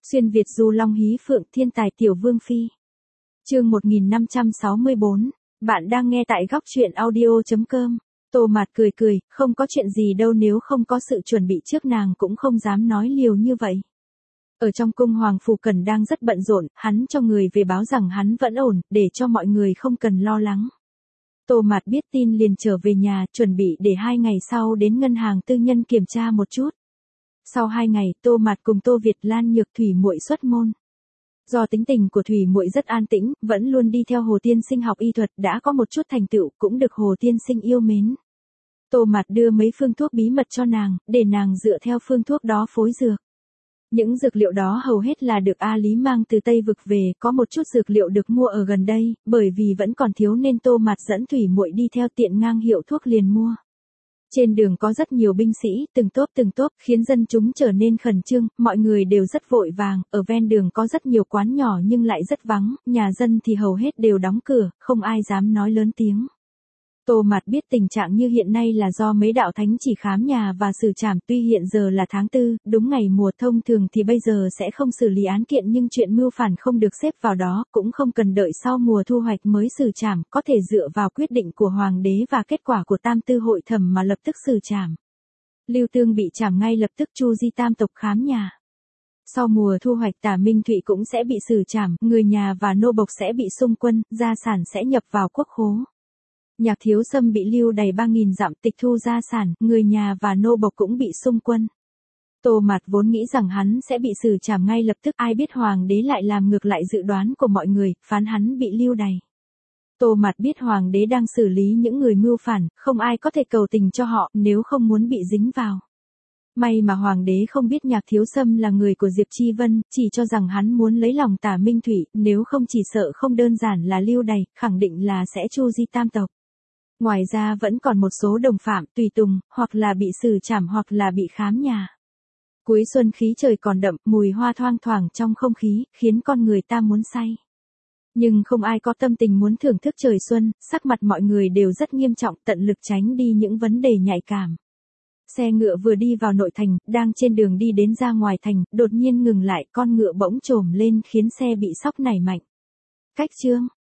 Xuyên Việt du long hí phượng thiên tài tiểu vương phi. Chương 1564, bạn đang nghe tại góc truyện audio.com. Tô Mạt cười cười, không có chuyện gì đâu, nếu không có sự chuẩn bị trước nàng cũng không dám nói liều như vậy. Ở trong cung Hoàng Phủ Cẩn đang rất bận rộn, hắn cho người về báo rằng hắn vẫn ổn, để cho mọi người không cần lo lắng. Tô Mạt biết tin liền trở về nhà, chuẩn bị để 2 ngày sau đến ngân hàng tư nhân kiểm tra một chút. Sau 2 ngày, Tô Mạt cùng Tô Việt Lan Nhược Thủy muội xuất môn. Do tính tình của Thủy muội rất an tĩnh, vẫn luôn đi theo Hồ Tiên Sinh học y thuật, đã có một chút thành tựu, cũng được Hồ Tiên Sinh yêu mến. Tô Mạt đưa mấy phương thuốc bí mật cho nàng, để nàng dựa theo phương thuốc đó phối dược. Những dược liệu đó hầu hết là được A Lý mang từ Tây Vực về, có một chút dược liệu được mua ở gần đây, bởi vì vẫn còn thiếu nên Tô Mạt dẫn Thủy muội đi theo tiện ngang hiệu thuốc liền mua. Trên đường có rất nhiều binh sĩ, từng tốp, khiến dân chúng trở nên khẩn trương, mọi người đều rất vội vàng, ở ven đường có rất nhiều quán nhỏ nhưng lại rất vắng, nhà dân thì hầu hết đều đóng cửa, không ai dám nói lớn tiếng. Tô Mạt biết tình trạng như hiện nay là do mấy đạo thánh chỉ khám nhà và xử trảm, tuy hiện giờ là tháng 4, đúng ngày mùa thông thường thì bây giờ sẽ không xử lý án kiện, nhưng chuyện mưu phản không được xếp vào đó, cũng không cần đợi sau mùa thu hoạch mới xử trảm, có thể dựa vào quyết định của hoàng đế và kết quả của tam tư hội thẩm mà lập tức xử trảm. Lưu Tương bị trảm ngay lập tức, Chu Di tam tộc khám nhà. Sau mùa thu hoạch Tả Minh Thụy cũng sẽ bị xử trảm, người nhà và nô bộc sẽ bị xung quân, gia sản sẽ nhập vào quốc khố. Nhạc Thiếu Sâm bị lưu đày 3.000 dặm, tịch thu gia sản, người nhà và nô bộc cũng bị xung quân. Tô Mạt vốn nghĩ rằng hắn sẽ bị xử trảm ngay lập tức, ai biết hoàng đế lại làm ngược lại dự đoán của mọi người, phán hắn bị lưu đày. Tô Mạt biết hoàng đế đang xử lý những người mưu phản, không ai có thể cầu tình cho họ, nếu không muốn bị dính vào. May mà hoàng đế không biết Nhạc Thiếu Sâm là người của Diệp Chi Vân, chỉ cho rằng hắn muốn lấy lòng Tả Minh Thụy, nếu không chỉ sợ không đơn giản là lưu đày, khẳng định là sẽ Chu Di tam tộc. Ngoài ra vẫn còn một số đồng phạm, tùy tùng, hoặc là bị xử trảm hoặc là bị khám nhà. Cuối xuân khí trời còn đậm, mùi hoa thoang thoảng trong không khí, khiến con người ta muốn say. Nhưng không ai có tâm tình muốn thưởng thức trời xuân, sắc mặt mọi người đều rất nghiêm trọng, tận lực tránh đi những vấn đề nhạy cảm. Xe ngựa vừa đi vào nội thành, đang trên đường đi đến ra ngoài thành, đột nhiên ngừng lại, con ngựa bỗng trồm lên khiến xe bị sóc nảy mạnh. Cách chương